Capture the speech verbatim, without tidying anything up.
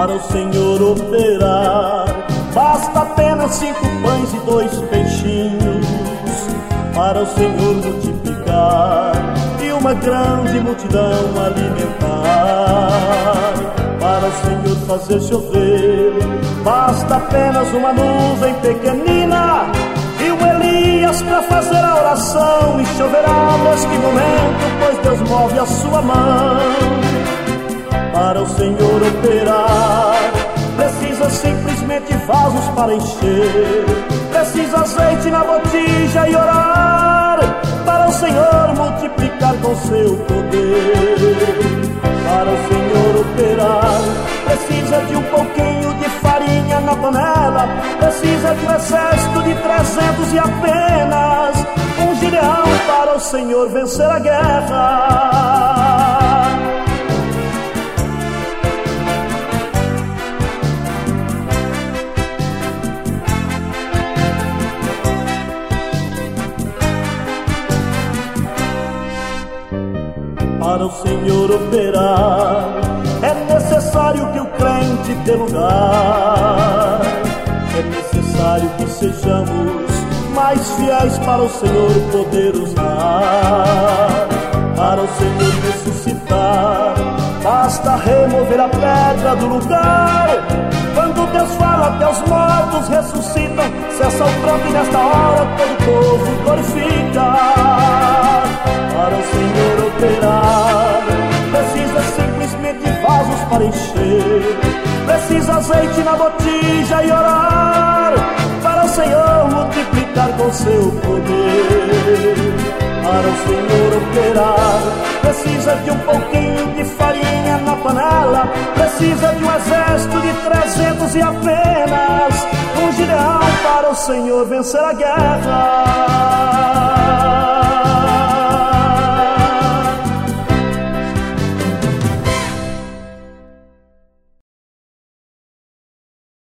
para o Senhor operar. Basta apenas cinco pães e dois peixinhos para o Senhor multiplicar e uma grande multidão alimentar. Para o Senhor fazer chover, basta apenas uma nuvem pequenina e o Elias para fazer a oração, e choverá neste momento, pois Deus move a sua mão. Para o Senhor operar, precisa simplesmente vasos para encher, precisa azeite na botija e orar, para o Senhor multiplicar com seu poder. Para o Senhor operar, precisa de um pouquinho de farinha na panela, precisa de um exército de trezentos e apenas um Gideão para o Senhor vencer a guerra. Para o Senhor operar, é necessário que o crente dê lugar. É necessário que sejamos mais fiéis para o Senhor poder usar. Para o Senhor ressuscitar, basta remover a pedra do lugar. Quando Deus fala, até os mortos ressuscitam, cessa o pranto e nesta hora todo o povo glorifica. Para o Senhor operar, precisa simplesmente vasos para encher, precisa azeite na botija e orar, para o Senhor multiplicar com seu poder. Para o Senhor operar, precisa de um pouquinho de farinha na panela, precisa de um exército de trezentos e apenas um Gideão para o Senhor vencer a guerra.